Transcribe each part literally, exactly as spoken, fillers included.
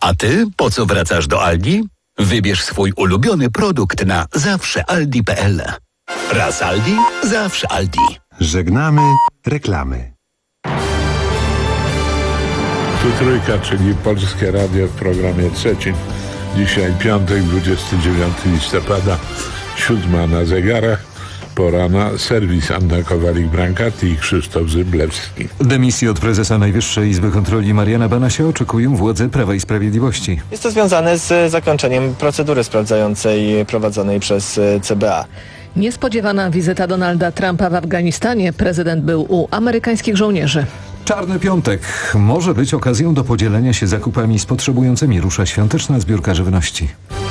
A ty po co wracasz do Aldi? Wybierz swój ulubiony produkt na zawsze aldi kropka p l. Raz Aldi, zawsze Aldi. Żegnamy reklamy. Tu Trójka, czyli Polskie Radio w programie trzecim. Dzisiaj piątek, dwudziestego dziewiątego listopada, siódma na zegarach. Pora na serwis. Anna Kowalik-Brankati i Krzysztof Zyblewski. Dymisji od prezesa Najwyższej Izby Kontroli Mariana Banasia oczekują władze Prawa i Sprawiedliwości. Jest to związane z zakończeniem procedury sprawdzającej prowadzonej przez C B A. Niespodziewana wizyta Donalda Trumpa w Afganistanie. Prezydent był u amerykańskich żołnierzy. Czarny Piątek może być okazją do podzielenia się zakupami z potrzebującymi. Rusza świąteczna zbiórka żywności.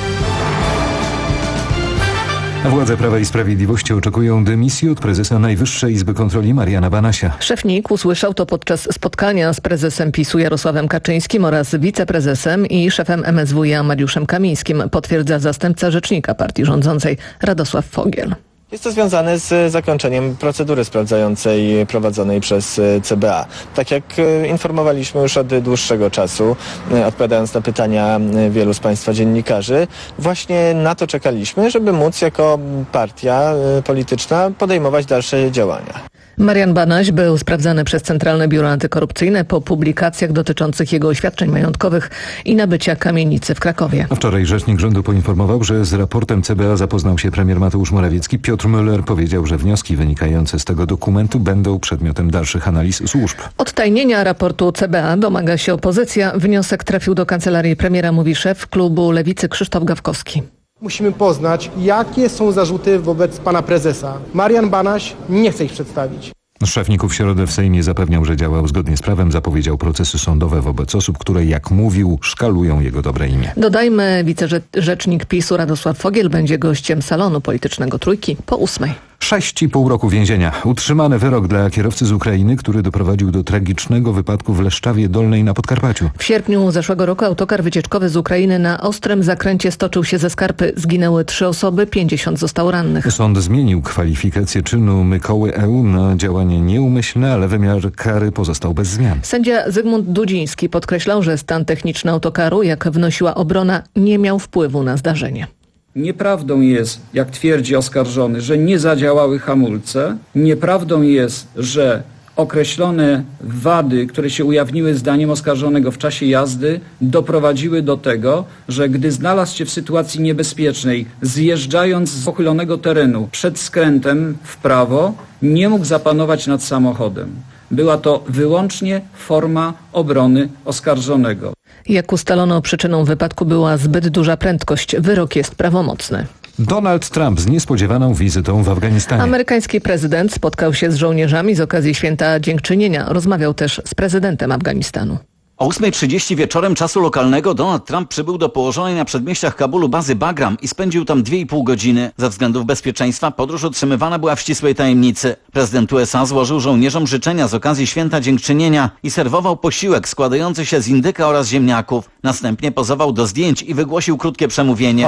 Władze Prawa i Sprawiedliwości oczekują dymisji od prezesa Najwyższej Izby Kontroli Mariana Banasia. Szef N I K usłyszał to podczas spotkania z prezesem PiSu Jarosławem Kaczyńskim oraz wiceprezesem i szefem M S W iA Mariuszem Kamińskim, potwierdza zastępca rzecznika partii rządzącej Radosław Fogiel. Jest to związane z zakończeniem procedury sprawdzającej prowadzonej przez C B A. Tak jak informowaliśmy już od dłuższego czasu, odpowiadając na pytania wielu z Państwa dziennikarzy, właśnie na to czekaliśmy, żeby móc jako partia polityczna podejmować dalsze działania. Marian Banaś był sprawdzany przez Centralne Biuro Antykorupcyjne po publikacjach dotyczących jego oświadczeń majątkowych i nabycia kamienicy w Krakowie. Wczoraj rzecznik rządu poinformował, że z raportem C B A zapoznał się premier Mateusz Morawiecki. Piotr Müller powiedział, że wnioski wynikające z tego dokumentu będą przedmiotem dalszych analiz służb. Odtajnienia raportu C B A domaga się opozycja. Wniosek trafił do kancelarii premiera, mówi szef klubu Lewicy Krzysztof Gawkowski. Musimy poznać, jakie są zarzuty wobec pana prezesa. Marian Banaś nie chce ich przedstawić. Szef N I K-u w środę w Sejmie zapewniał, że działał zgodnie z prawem. Zapowiedział procesy sądowe wobec osób, które, jak mówił, szkalują jego dobre imię. Dodajmy, wicerzecznik PiSu Radosław Fogiel będzie gościem salonu politycznego Trójki po ósmej. Sześć i pół roku więzienia. Utrzymany wyrok dla kierowcy z Ukrainy, który doprowadził do tragicznego wypadku w Leszczawie Dolnej na Podkarpaciu. W sierpniu zeszłego roku autokar wycieczkowy z Ukrainy na ostrym zakręcie stoczył się ze skarpy. Zginęły trzy osoby, pięćdziesiąt zostało rannych. Sąd zmienił kwalifikację czynu Mykoły E U na działanie nieumyślne, ale wymiar kary pozostał bez zmian. Sędzia Zygmunt Dudziński podkreślał, że stan techniczny autokaru, jak wnosiła obrona, nie miał wpływu na zdarzenie. Nieprawdą jest, jak twierdzi oskarżony, że nie zadziałały hamulce. Nieprawdą jest, że określone wady, które się ujawniły zdaniem oskarżonego w czasie jazdy, doprowadziły do tego, że gdy znalazł się w sytuacji niebezpiecznej, zjeżdżając z pochylonego terenu przed skrętem w prawo, nie mógł zapanować nad samochodem. Była to wyłącznie forma obrony oskarżonego. Jak ustalono, przyczyną wypadku była zbyt duża prędkość. Wyrok jest prawomocny. Donald Trump z niespodziewaną wizytą w Afganistanie. Amerykański prezydent spotkał się z żołnierzami z okazji Święta Dziękczynienia. Rozmawiał też z prezydentem Afganistanu. O ósmej trzydzieści wieczorem czasu lokalnego Donald Trump przybył do położonej na przedmieściach Kabulu bazy Bagram i spędził tam dwie i pół godziny. Ze względów bezpieczeństwa podróż utrzymywana była w ścisłej tajemnicy. Prezydent U S A złożył żołnierzom życzenia z okazji Święta Dziękczynienia i serwował posiłek składający się z indyka oraz ziemniaków. Następnie pozował do zdjęć i wygłosił krótkie przemówienie.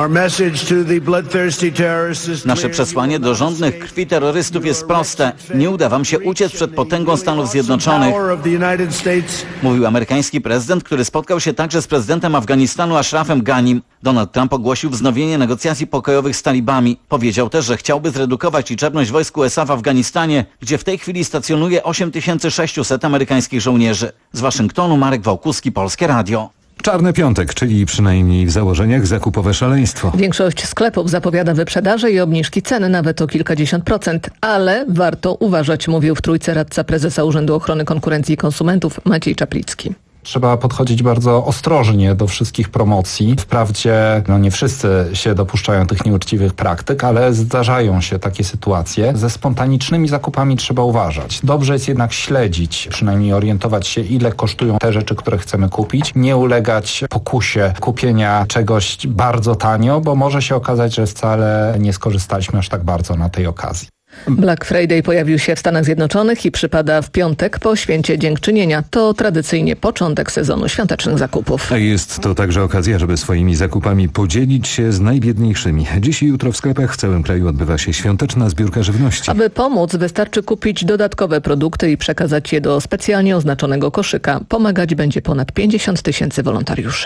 Nasze przesłanie do żądnych krwi terrorystów jest proste. Nie uda wam się uciec przed potęgą Stanów Zjednoczonych, mówił amerykański prezydent, który spotkał się także z prezydentem Afganistanu Ashrafem Ghanim. Donald Trump ogłosił wznowienie negocjacji pokojowych z talibami. Powiedział też, że chciałby zredukować liczebność wojsk U S A w Afganistanie, gdzie w tej chwili stacjonuje osiem tysięcy sześciuset amerykańskich żołnierzy. Z Waszyngtonu Marek Wałkuski, Polskie Radio. Czarny Piątek, czyli przynajmniej w założeniach zakupowe szaleństwo. Większość sklepów zapowiada wyprzedaże i obniżki cen nawet o kilkadziesiąt procent, ale warto uważać, mówił w Trójce radca prezesa Urzędu Ochrony Konkurencji i Konsumentów Maciej Czaplicki. Trzeba podchodzić bardzo ostrożnie do wszystkich promocji. Wprawdzie no nie wszyscy się dopuszczają tych nieuczciwych praktyk, ale zdarzają się takie sytuacje. Ze spontanicznymi zakupami trzeba uważać. Dobrze jest jednak śledzić, przynajmniej orientować się, ile kosztują te rzeczy, które chcemy kupić. Nie ulegać pokusie kupienia czegoś bardzo tanio, bo może się okazać, że wcale nie skorzystaliśmy aż tak bardzo na tej okazji. Black Friday pojawił się w Stanach Zjednoczonych i przypada w piątek po Święcie Dziękczynienia. To tradycyjnie początek sezonu świątecznych zakupów. A jest to także okazja, żeby swoimi zakupami podzielić się z najbiedniejszymi. Dziś i jutro w sklepach w całym kraju odbywa się świąteczna zbiórka żywności. Aby pomóc, wystarczy kupić dodatkowe produkty i przekazać je do specjalnie oznaczonego koszyka. Pomagać będzie ponad pięćdziesiąt tysięcy wolontariuszy.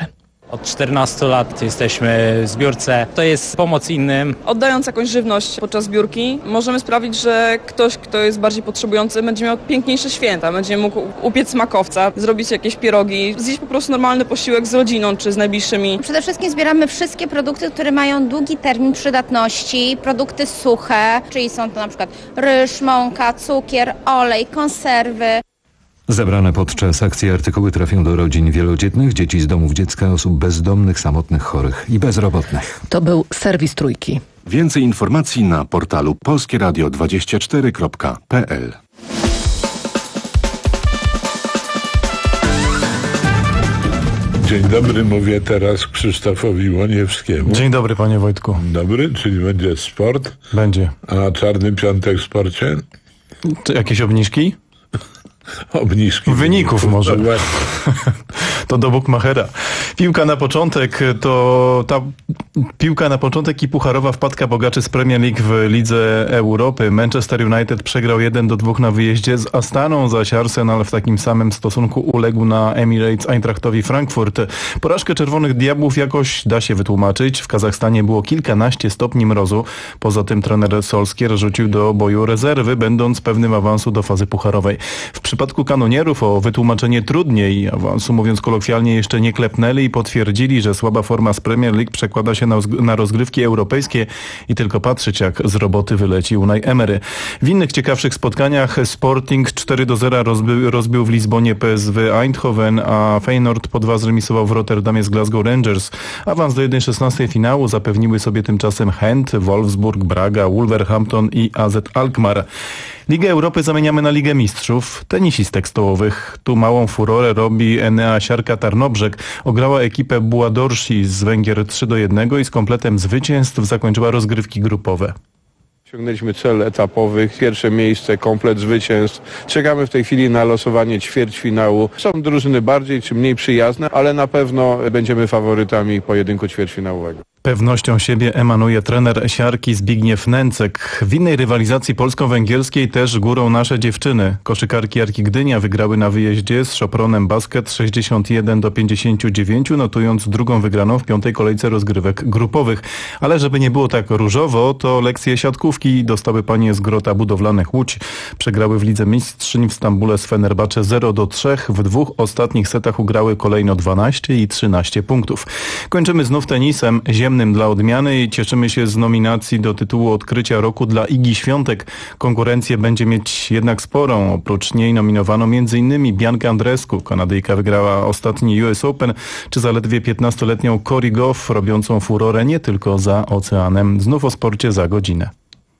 Od czternastu lat jesteśmy w zbiórce. To jest pomoc innym. Oddając jakąś żywność podczas zbiórki, możemy sprawić, że ktoś, kto jest bardziej potrzebujący, będzie miał piękniejsze święta. Będzie mógł upiec smakowca, zrobić jakieś pierogi, zjeść po prostu normalny posiłek z rodziną czy z najbliższymi. Przede wszystkim zbieramy wszystkie produkty, które mają długi termin przydatności, produkty suche, czyli są to na przykład ryż, mąka, cukier, olej, konserwy. Zebrane podczas akcji artykuły trafią do rodzin wielodzietnych, dzieci z domów dziecka, osób bezdomnych, samotnych, chorych i bezrobotnych. To był serwis Trójki. Więcej informacji na portalu polskie radio dwadzieścia cztery kropka p l. Dzień dobry, mówię teraz Krzysztofowi Łoniewskiemu. Dzień dobry, panie Wojtku. Dobry, czyli będzie sport. Będzie. A Czarny Piątek w sporcie? Czy jakieś obniżki? Obniżki. Wyników może. To do Bukmachera. Piłka na początek to ta piłka na początek i pucharowa wpadka bogaczy z Premier League w Lidze Europy. Manchester United przegrał jeden do dwóch na wyjeździe z Astaną, zaś Arsenal w takim samym stosunku uległ na Emirates Eintrachtowi Frankfurt. Porażkę Czerwonych Diabłów jakoś da się wytłumaczyć. W Kazachstanie było kilkanaście stopni mrozu. Poza tym trener Solskjaer rzucił do boju rezerwy, będąc pewnym awansu do fazy pucharowej. W przypadku kanonierów o wytłumaczenie trudniej awansu, mówiąc kolokwialnie, jeszcze nie klepnęli i potwierdzili, że słaba forma z Premier League przekłada się na, na rozgrywki europejskie i tylko patrzeć, jak z roboty wyleci Unai Emery. W innych ciekawszych spotkaniach Sporting cztery do zera rozby, rozbił w Lizbonie P S V Eindhoven, a Feyenoord po dwa zremisował w Rotterdamie z Glasgow Rangers. Awans do jeden szesnastej finału zapewniły sobie tymczasem Gent, Wolfsburg, Braga, Wolverhampton i A Z Alkmaar. Ligę Europy zamieniamy na Ligę Mistrzów tenisistek stołowych. Tu małą furorę robi Enea Siarka Tarnobrzeg. Ograła ekipę Buadorsi z Węgier trzy do jednego i z kompletem zwycięstw zakończyła rozgrywki grupowe. Osiągnęliśmy cel etapowy, pierwsze miejsce, komplet zwycięstw. Czekamy w tej chwili na losowanie ćwierćfinału. Są drużyny bardziej czy mniej przyjazne, ale na pewno będziemy faworytami pojedynku ćwierćfinałowego. Pewnością siebie emanuje trener Siarki Zbigniew Nęcek. W innej rywalizacji polsko-węgierskiej też górą nasze dziewczyny. Koszykarki Arki Gdynia wygrały na wyjeździe z Szopronem Basket sześćdziesiąt jeden do pięćdziesięciu dziewięciu, notując drugą wygraną w piątej kolejce rozgrywek grupowych. Ale żeby nie było tak różowo, to lekcje siatkówki dostały panie z Grota Budowlanych Łódź. Przegrały w Lidze Mistrzyń w Stambule z Fenerbahce zero do trzech. W dwóch ostatnich setach ugrały kolejno dwanaście i trzynaście punktów. Kończymy znów tenisem ziemnym dla odmiany i cieszymy się z nominacji do tytułu odkrycia roku dla Igi Świątek. Konkurencję będzie mieć jednak sporą. Oprócz niej nominowano m.in. Biankę Andrescu. Kanadyjka wygrała ostatni U S Open, czy zaledwie piętnastoletnią Cory Goff, robiącą furorę nie tylko za oceanem. Znów o sporcie za godzinę.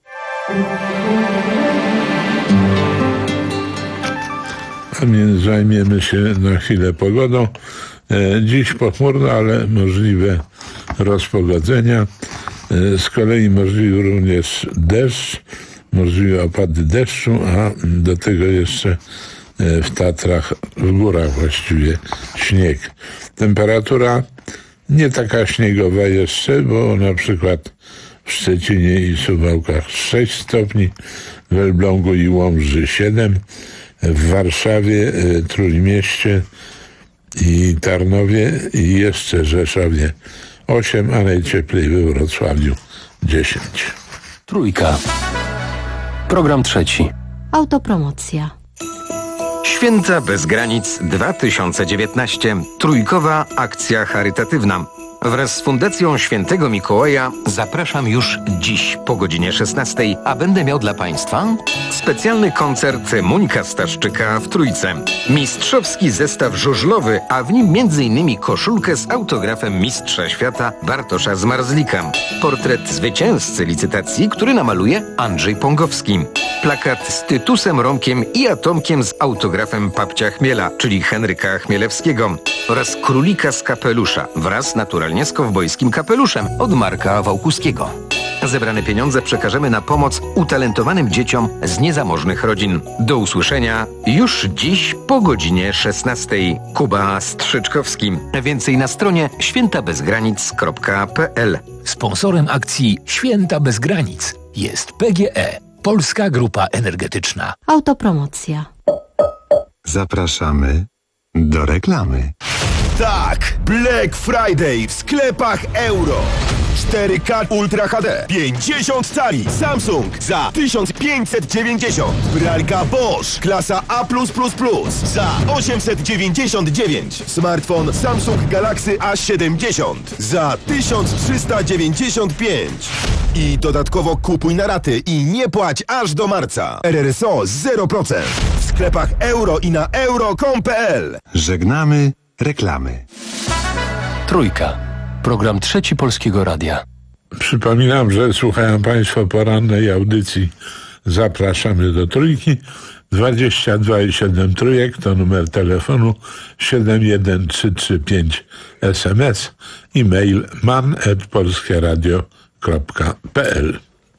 A my zajmiemy się na chwilę pogodą. Dziś pochmurno, ale możliwe rozpogodzenia. Z kolei możliwy również deszcz, możliwe opady deszczu, a do tego jeszcze w Tatrach, w górach właściwie śnieg. Temperatura nie taka śniegowa jeszcze, bo na przykład w Szczecinie i Suwałkach sześć stopni, w Elblągu i Łomży siedem, w Warszawie, Trójmieście i Tarnowie i jeszcze Rzeszowie osiem, a najcieplej we Wrocławiu dziesięć. Trójka. Program trzeci. Autopromocja. Święta bez granic dwa tysiące dziewiętnaście. Trójkowa akcja charytatywna. Wraz z Fundacją Świętego Mikołaja zapraszam już dziś po godzinie szesnastej, a będę miał dla Państwa specjalny koncert Muńka Staszczyka w Trójce. Mistrzowski zestaw żużlowy, a w nim między innymi koszulkę z autografem mistrza świata Bartosza Zmarzlika. Portret zwycięzcy licytacji, który namaluje Andrzej Pongowski. Plakat z Tytusem Romkiem i Atomkiem z autografem papcia Chmiela, czyli Henryka Chmielewskiego. Oraz królika z kapelusza wraz naturalnie z kowbojskim kapeluszem od Marka Wałkuskiego. Zebrane pieniądze przekażemy na pomoc utalentowanym dzieciom z niezamożnych rodzin. Do usłyszenia już dziś po godzinie szesnastej. Kuba Strzyczkowski. Więcej na stronie święta bez granic kropka p l. Sponsorem akcji Święta bez granic jest P G E, Polska Grupa Energetyczna. Autopromocja. Zapraszamy do reklamy. Tak! Black Friday w sklepach Euro. cztery K Ultra H D, pięćdziesiąt cali, Samsung za tysiąc pięćset dziewięćdziesiąt. Pralka Bosch, klasa A plus plus plus za osiemset dziewięćdziesiąt dziewięć. Smartfon Samsung Galaxy A siedemdziesiąt za tysiąc trzysta dziewięćdziesiąt pięć. I dodatkowo kupuj na raty i nie płać aż do marca. R R S O zero procent. W sklepach Euro i na euro kropka com kropka p l. Żegnamy reklamy. Trójka. Program Trzeci Polskiego Radia. Przypominam, że słuchają Państwo porannej audycji Zapraszamy do Trójki. dwadzieścia dwa i siedem Trójek to numer telefonu, siedem jeden trzy trzy pięć S M S i mail man at polskieradio kropka p l.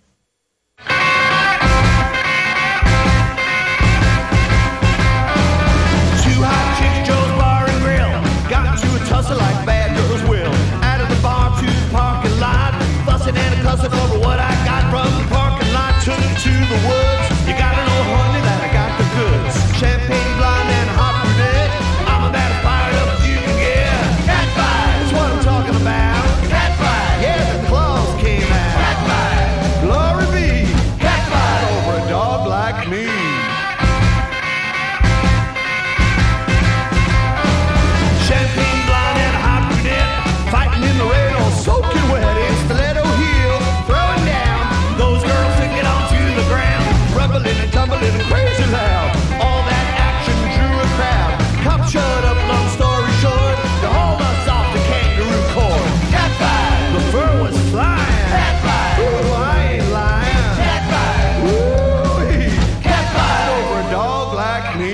Over what I got from the parking lot, took it to the woods. You gotta know, honey, that I got the goods. Champagne, blonde, and hot brunette. I'm about as fired up as you can get. Cat fight, that's what I'm talking about. Cat fight, yeah, the claws came out. Cat fight, glory be. Cat fight over a dog like me. Champagne, blonde, and hot brunette, fighting in the rain, all soaking wet. In stiletto heel, throwing down. Those girls that get onto the ground, rumbling and tumbling and crazy loud. All that action drew a crowd. Come shut up, long story short, to haul us off the kangaroo court. Cat fight, the fur was flying. Cat fight, ooh, I ain't lying. Cat fight, ooh, cat fight over a dog like me.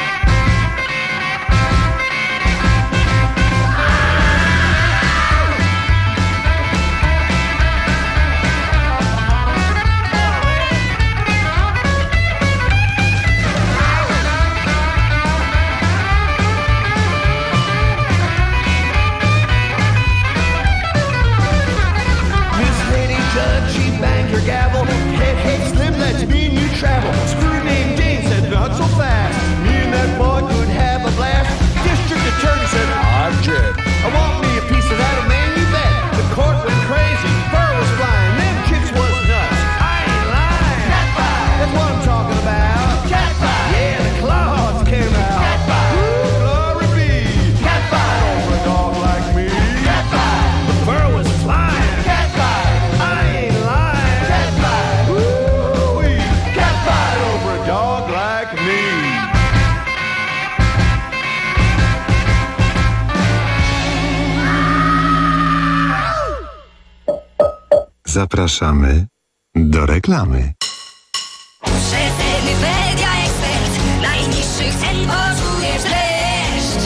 Gavel, head, head, slim, let's me and you travel. Screw named Jane said, not so fast. Me and that boy could have a blast. District attorney said, object. I want me a piece of that, man, you bet. The court went crazy, fur was flying, them chicks was nuts. I ain't lying. Cat fight, that's what I'm talking about. Cat fight, yeah, the claws came out. Cat fight, ooh, glory be. Cat fight over a dog like me. Cat fight, the fur was flying. Cat fight, I ain't lying. Dog like me. Zapraszamy do reklamy. Przeceny Media Expert. Najniższych cen poczujesz dreszcz.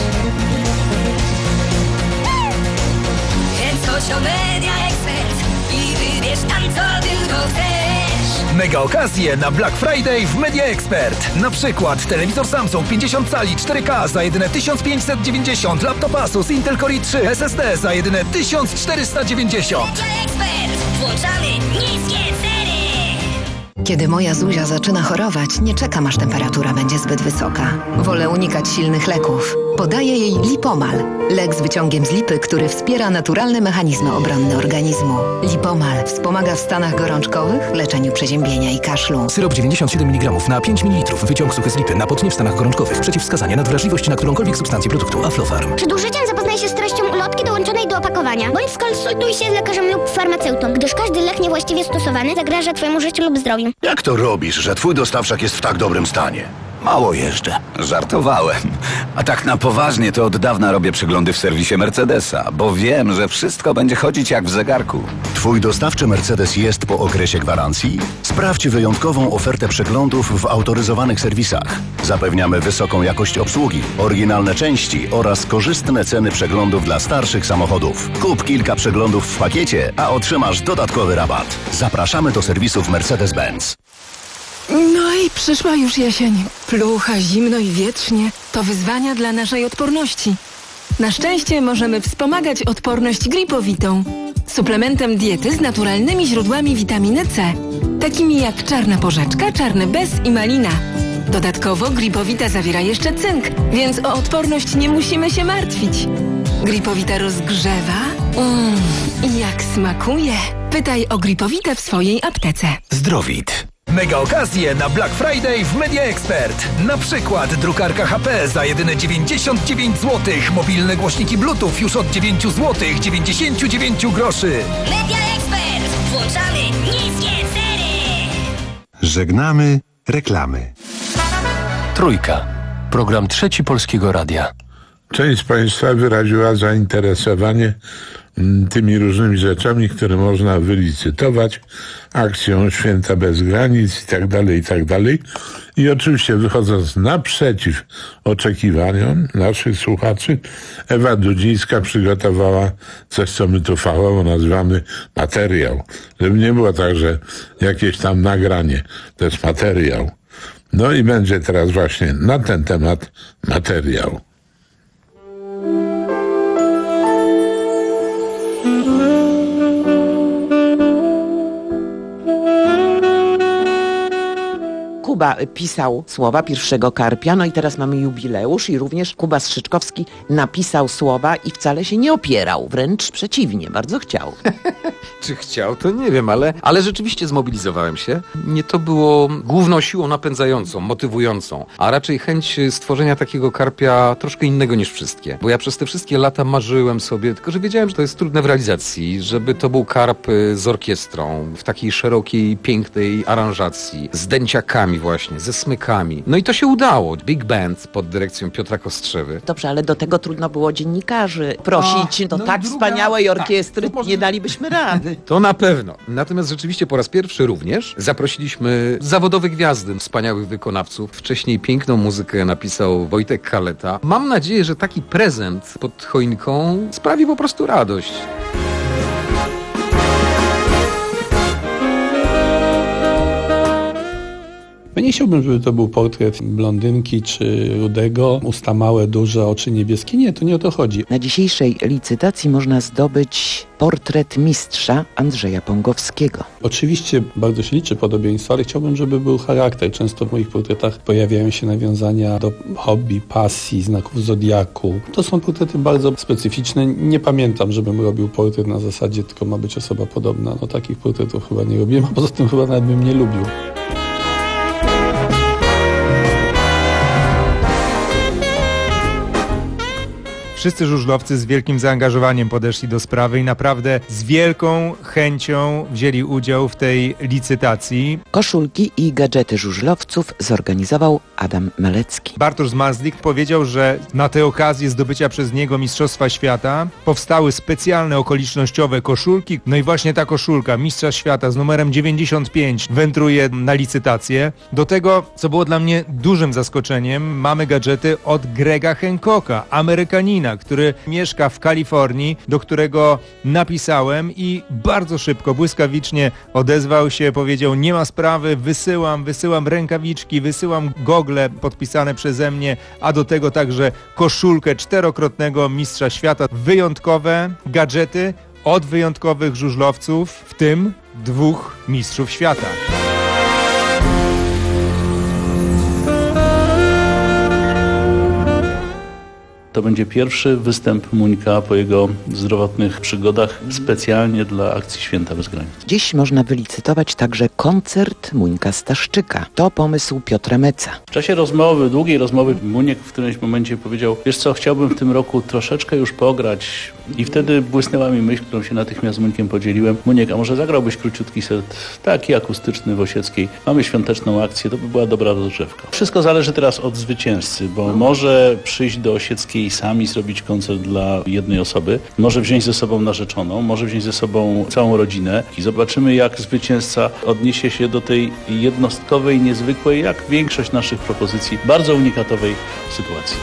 Więc chodź do Media Expert i wybierz tam, co tylko chcesz. Mega okazje na Black Friday w Media Expert. Na przykład telewizor Samsung pięćdziesiąt cali cztery K za jedyne tysiąc pięćset dziewięćdziesiąt, laptop Asus Intel Core i trzy S S D za jedyne tysiąc czterysta dziewięćdziesiąt. Media Expert. Włączamy niskie ceny. Kiedy moja Zuzia zaczyna chorować, nie czekam, aż temperatura będzie zbyt wysoka. Wolę unikać silnych leków. Podaję jej Lipomal. Lek z wyciągiem z lipy, który wspiera naturalne mechanizmy obronne organizmu. Lipomal wspomaga w stanach gorączkowych, leczeniu przeziębienia i kaszlu. Syrop dziewięćdziesiąt siedem miligramów na pięć mililitrów. Wyciąg suchy z lipy. Napotnie w stanach gorączkowych. Przeciwwskazania na wrażliwość na którąkolwiek substancję produktu. Aflofarm. Przed użyciem zapoznaj się z treścią ulotki dołączonej do opakowania. Bądź skonsultuj się z lekarzem lub farmaceutą, gdyż każdy lek niewłaściwie stosowany zagraża Twojemu życiu lub zdrowiu. Jak to robisz, że twój dostawczak jest w tak dobrym stanie? Mało jeżdżę. Żartowałem. A tak na poważnie to od dawna robię przeglądy w serwisie Mercedesa, bo wiem, że wszystko będzie chodzić jak w zegarku. Twój dostawczy Mercedes jest po okresie gwarancji? Sprawdź wyjątkową ofertę przeglądów w autoryzowanych serwisach. Zapewniamy wysoką jakość obsługi, oryginalne części oraz korzystne ceny przeglądów dla starszych samochodów. Kup kilka przeglądów w pakiecie, a otrzymasz dodatkowy rabat. Zapraszamy do serwisów Mercedes-Benz. No i przyszła już jesień. Plucha, zimno i wietrznie to wyzwania dla naszej odporności. Na szczęście możemy wspomagać odporność gripowitą. Suplementem diety z naturalnymi źródłami witaminy C, takimi jak czarna porzeczka, czarny bez i malina. Dodatkowo gripowita zawiera jeszcze cynk, więc o odporność nie musimy się martwić. Gripowita rozgrzewa? Mmm, jak smakuje! Pytaj o Gripowitę w swojej aptece. Zdrowit. Mega okazje na Black Friday w Media Expert. Na przykład drukarka H P za jedyne dziewięćdziesiąt dziewięć złotych. Mobilne głośniki Bluetooth już od dziewięć złotych dziewięćdziesiąt dziewięć groszy. Media Expert. Włączamy niskie ceny. Żegnamy reklamy. Trójka. Program Trzeci Polskiego Radia. Część z Państwa wyraziła zainteresowanie tymi różnymi rzeczami, które można wylicytować, akcją Święta Bez Granic i tak dalej, i tak dalej. I oczywiście wychodząc naprzeciw oczekiwaniom naszych słuchaczy, Ewa Dudzińska przygotowała coś, co my tu fachowo nazywamy materiał. Żeby nie było tak, że jakieś tam nagranie, to jest materiał. No i będzie teraz właśnie na ten temat materiał. Kuba pisał słowa pierwszego Karpia, no i teraz mamy jubileusz i również Kuba Strzyczkowski napisał słowa i wcale się nie opierał, wręcz przeciwnie, bardzo chciał. Czy chciał, to nie wiem, ale, ale rzeczywiście zmobilizowałem się. Nie to było główną siłą napędzającą, motywującą, a raczej chęć stworzenia takiego Karpia troszkę innego niż wszystkie. Bo ja przez te wszystkie lata marzyłem sobie, tylko że wiedziałem, że to jest trudne w realizacji, żeby to był Karp z orkiestrą, w takiej szerokiej, pięknej aranżacji, z dęciakami właśnie, ze smykami. No i to się udało. Big Band pod dyrekcją Piotra Kostrzewy. Dobrze, ale do tego trudno było dziennikarzy prosić, A, do no tak druga... wspaniałej orkiestry tak, może... nie dalibyśmy rady. To na pewno. Natomiast rzeczywiście po raz pierwszy również zaprosiliśmy zawodowe gwiazdy, wspaniałych wykonawców. Wcześniej piękną muzykę napisał Wojtek Kaleta. Mam nadzieję, że taki prezent pod choinką sprawi po prostu radość. Ja nie chciałbym, żeby to był portret blondynki czy rudego, usta małe, duże, oczy niebieskie. Nie, to nie o to chodzi. Na dzisiejszej licytacji można zdobyć portret mistrza Andrzeja Pągowskiego. Oczywiście bardzo się liczy podobieństwo, ale chciałbym, żeby był charakter. Często w moich portretach pojawiają się nawiązania do hobby, pasji, znaków zodiaku. To są portrety bardzo specyficzne. Nie pamiętam, żebym robił portret na zasadzie tylko ma być osoba podobna. No takich portretów chyba nie robiłem, a poza tym chyba nawet bym nie lubił. Wszyscy żużlowcy z wielkim zaangażowaniem podeszli do sprawy i naprawdę z wielką chęcią wzięli udział w tej licytacji. Koszulki i gadżety żużlowców zorganizował Adam Malecki. Bartosz Zmarzlik powiedział, że na tę okazję zdobycia przez niego Mistrzostwa Świata powstały specjalne okolicznościowe koszulki. No i właśnie ta koszulka Mistrza Świata z numerem dziewięćdziesiąt pięć wędruje na licytację. Do tego, co było dla mnie dużym zaskoczeniem, mamy gadżety od Grega Hancocka, Amerykanina, który mieszka w Kalifornii, do którego napisałem i bardzo szybko, błyskawicznie odezwał się, powiedział: nie ma sprawy, wysyłam, wysyłam rękawiczki, wysyłam gogle podpisane przeze mnie, a do tego także koszulkę czterokrotnego mistrza świata. Wyjątkowe gadżety od wyjątkowych żużlowców, w tym dwóch mistrzów świata. To będzie pierwszy występ Muńka po jego zdrowotnych przygodach specjalnie dla akcji Święta Bez Granic. Dziś można wylicytować także koncert Muńka Staszczyka. To pomysł Piotra Meca. W czasie rozmowy, długiej rozmowy, Muniek w którymś momencie powiedział: wiesz co, chciałbym w tym roku troszeczkę już pograć. I wtedy błysnęła mi myśl, którą się natychmiast z Muńkiem podzieliłem. Muniek, a może zagrałbyś króciutki set, taki akustyczny w Osieckiej. Mamy świąteczną akcję, to by była dobra rozgrzewka. Wszystko zależy teraz od zwycięzcy, bo może przyjść do Osieckiej sam i zrobić koncert dla jednej osoby, może wziąć ze sobą narzeczoną, może wziąć ze sobą całą rodzinę i zobaczymy, jak zwycięzca odniesie się do tej jednostkowej, niezwykłej, jak większość naszych propozycji, bardzo unikatowej sytuacji.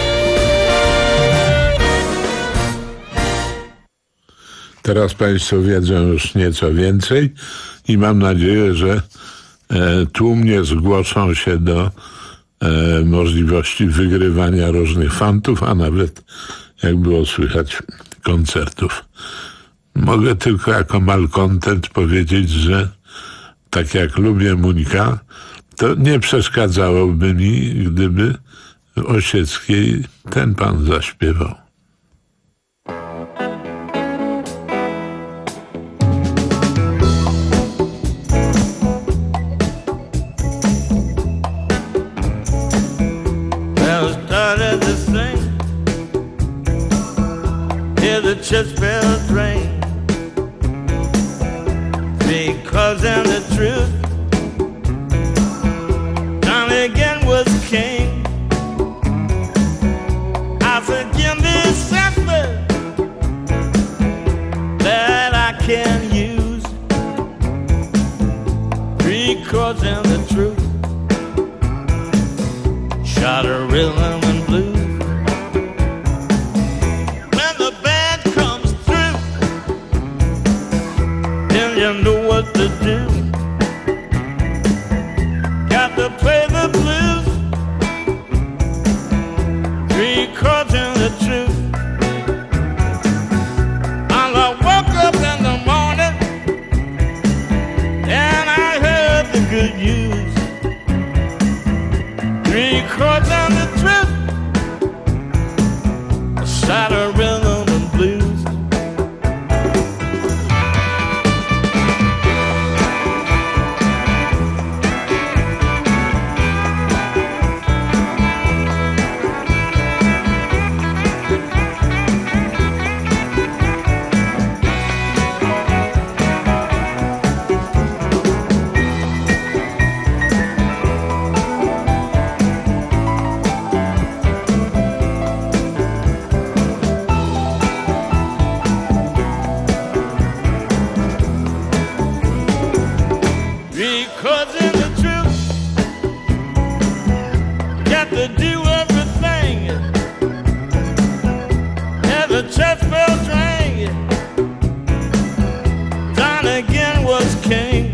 Teraz Państwo wiedzą już nieco więcej i mam nadzieję, że e, tłumnie zgłoszą się do e, możliwości wygrywania różnych fantów, a nawet, jak było słychać, koncertów. Mogę tylko jako malkontent powiedzieć, że tak jak lubię Muńka, to nie przeszkadzałoby mi, gdyby w Osieckiej ten pan zaśpiewał. the church bells ring, because in the truth Johnny again was king. I said, give me something that I can use, three chords in the truth, shot a rhythm and blues. When the band comes through, then you know what to do. Got to play the blues, three chords in the truth. And I woke up in the morning and I heard the good news, three chords in the truth, a shot of rhythm and blues. Because in the truth, got to do everything. Yeah, the church bells rang, John again was king.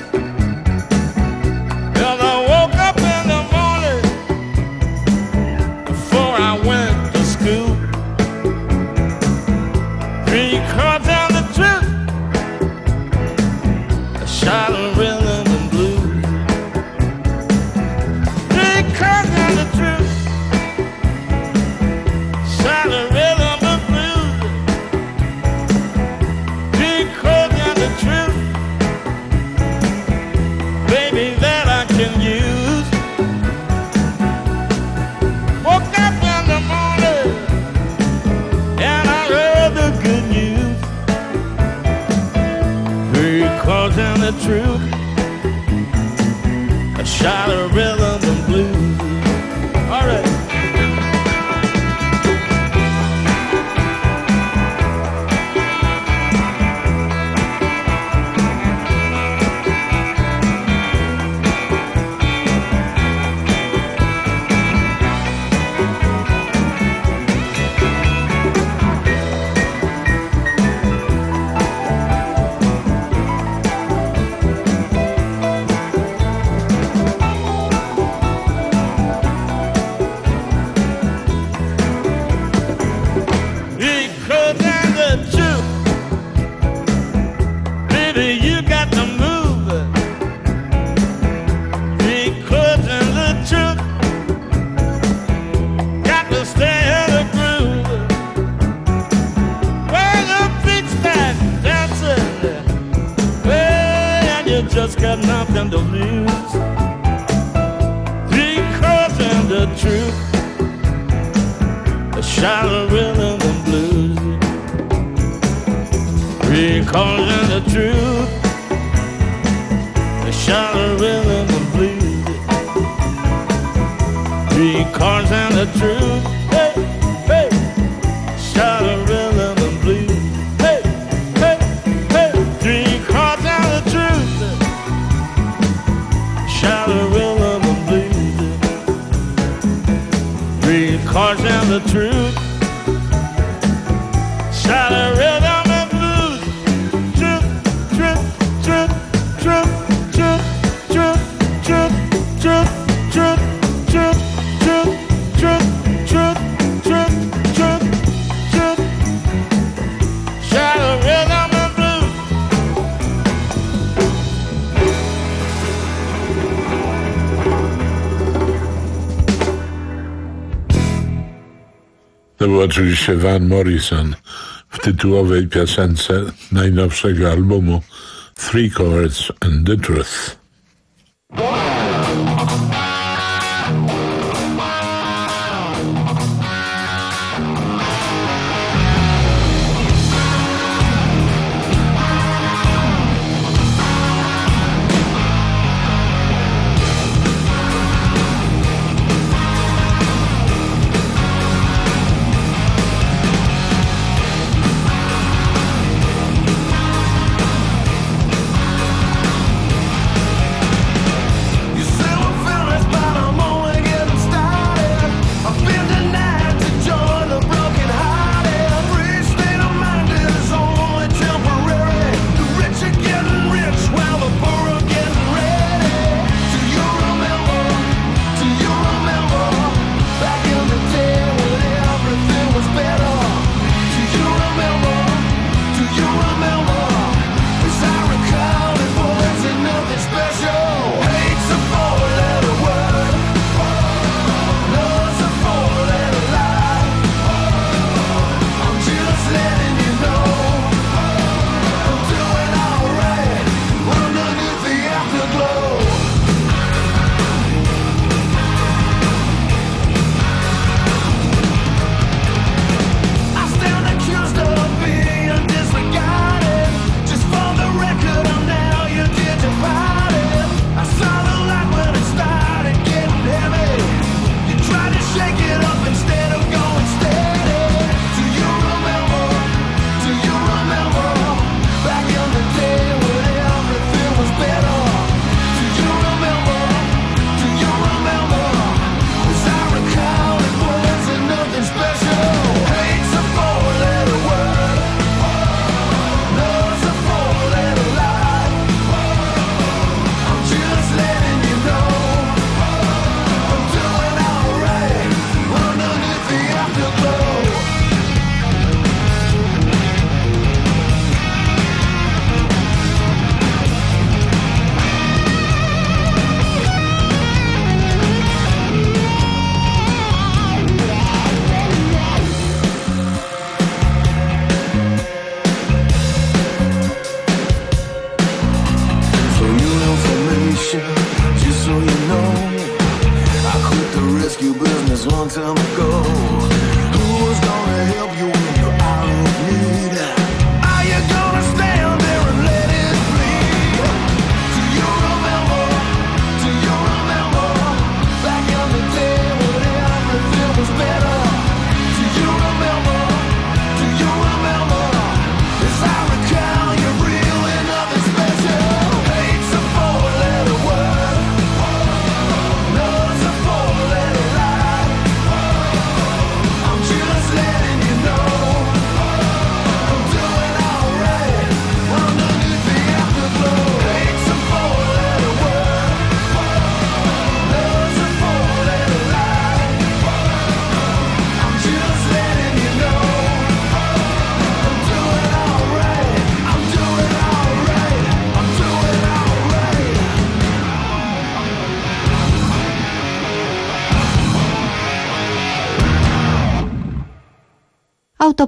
Well, I woke up in the morning before I went to school, three chords on the truth, a shot of rhythm. And the truth, a shot of rhythm and blues. All right. Just got nothing to lose, three chords and the truth, a shot of rhythm and blues, three chords and the truth, a shot of rhythm and blues, three chords and the truth, hey, hey, shot of rhythm and blues, hey, hey, hey, three chords and the truth, shot of rhythm and blues, three chords and the truth, shot of rhythm and blues, truth, truth, truth, truth, truth, truth, truth, truth, truth, truth, truth, truth, truth, truth, truth, truth, shot of rhythm and blues. To był oczywiście Van Morrison w tytułowej piosence najnowszego albumu Three Chords and the Truth.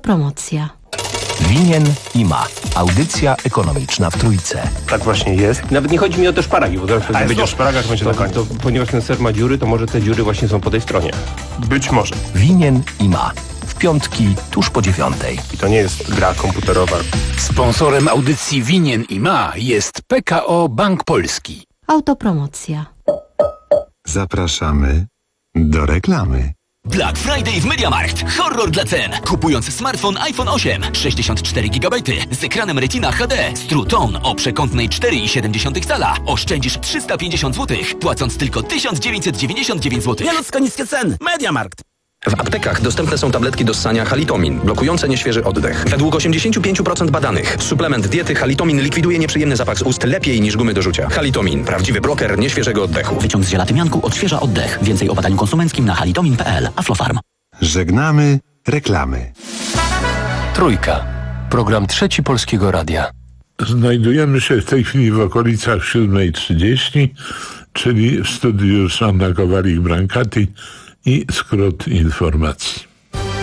Autopromocja. Winien i ma. Audycja ekonomiczna w Trójce. Tak właśnie jest. Nawet nie chodzi mi o te szparagi, bo teraz będzie o szparagach, będzie to, na to, ponieważ ten ser ma dziury, to może te dziury właśnie są po tej stronie. Być może. Winien i ma. W piątki tuż po dziewiątej. I to nie jest gra komputerowa. Sponsorem audycji Winien i ma jest P K O Bank Polski. Autopromocja. Zapraszamy do reklamy. Black Friday w MediaMarkt. Horror dla cen. Kupując smartfon iPhone osiem, sześćdziesiąt cztery gigabajty z ekranem Retina H D z True Tone o przekątnej cztery i siedem cala oszczędzisz trzysta pięćdziesiąt złotych, płacąc tylko tysiąc dziewięćset dziewięćdziesiąt dziewięć złotych. Nieludzko niskie ceny. MediaMarkt. W aptekach dostępne są tabletki do ssania Halitomin, blokujące nieświeży oddech. Według osiemdziesiąt pięć procent badanych suplement diety Halitomin likwiduje nieprzyjemny zapach z ust lepiej niż gumy do rzucia. Halitomin, prawdziwy bloker nieświeżego oddechu. Wyciąg z ziela tymianku odświeża oddech. Więcej o badaniu konsumenckim na halitomin kropka p l. Aflofarm. Żegnamy reklamy. Trójka. Program Trzeci Polskiego Radia. Znajdujemy się w tej chwili w okolicach siódmej trzydzieści, czyli w studiu Anna Kowalik-Brankati i skrót informacji.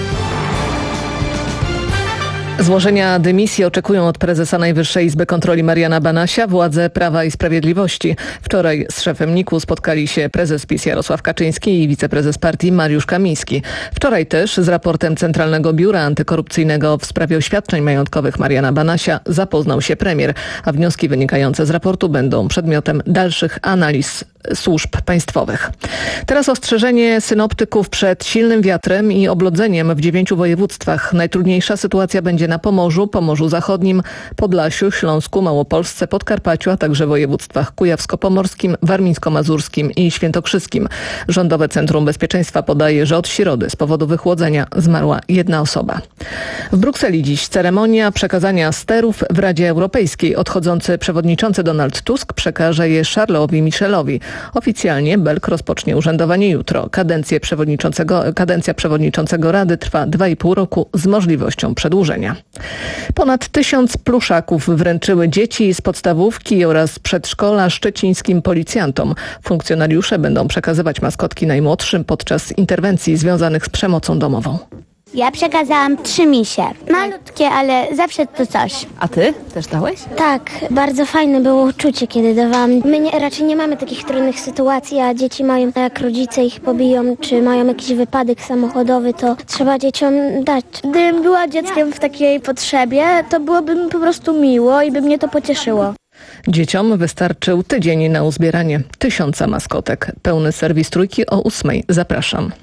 Złożenia dymisji oczekują od prezesa Najwyższej Izby Kontroli Mariana Banasia władze Prawa i Sprawiedliwości. Wczoraj z szefem N I K-u spotkali się prezes PiS Jarosław Kaczyński i wiceprezes partii Mariusz Kamiński. Wczoraj też z raportem Centralnego Biura Antykorupcyjnego w sprawie oświadczeń majątkowych Mariana Banasia zapoznał się premier, a wnioski wynikające z raportu będą przedmiotem dalszych analiz służb państwowych. Teraz ostrzeżenie synoptyków przed silnym wiatrem i oblodzeniem w dziewięciu województwach. Najtrudniejsza sytuacja będzie na Pomorzu, Pomorzu Zachodnim, Podlasiu, Śląsku, Małopolsce, Podkarpaciu, a także województwach kujawsko-pomorskim, warmińsko-mazurskim i świętokrzyskim. Rządowe Centrum Bezpieczeństwa podaje, że od środy z powodu wychłodzenia zmarła jedna osoba. W Brukseli dziś ceremonia przekazania sterów w Radzie Europejskiej. Odchodzący przewodniczący Donald Tusk przekaże je Charlesowi Michelowi. Oficjalnie Belk rozpocznie urzędowanie jutro. Kadencję przewodniczącego, kadencja przewodniczącego Rady trwa dwa i pół roku z możliwością przedłużenia. Ponad tysiąc pluszaków wręczyły dzieci z podstawówki oraz przedszkola szczecińskim policjantom. Funkcjonariusze będą przekazywać maskotki najmłodszym podczas interwencji związanych z przemocą domową. Ja przekazałam trzy misie. Malutkie, ale zawsze to coś. A ty też dałeś? Tak, bardzo fajne było uczucie, kiedy dawałam. My nie, raczej nie mamy takich trudnych sytuacji, a dzieci mają, jak rodzice ich pobiją, czy mają jakiś wypadek samochodowy, to trzeba dzieciom dać. Gdybym była dzieckiem w takiej potrzebie, to byłoby mi po prostu miło i by mnie to pocieszyło. Dzieciom wystarczył tydzień na uzbieranie tysiąca maskotek. Pełny serwis Trójki o ósmej. Zapraszam.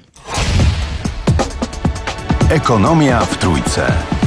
Ekonomia w Trójce.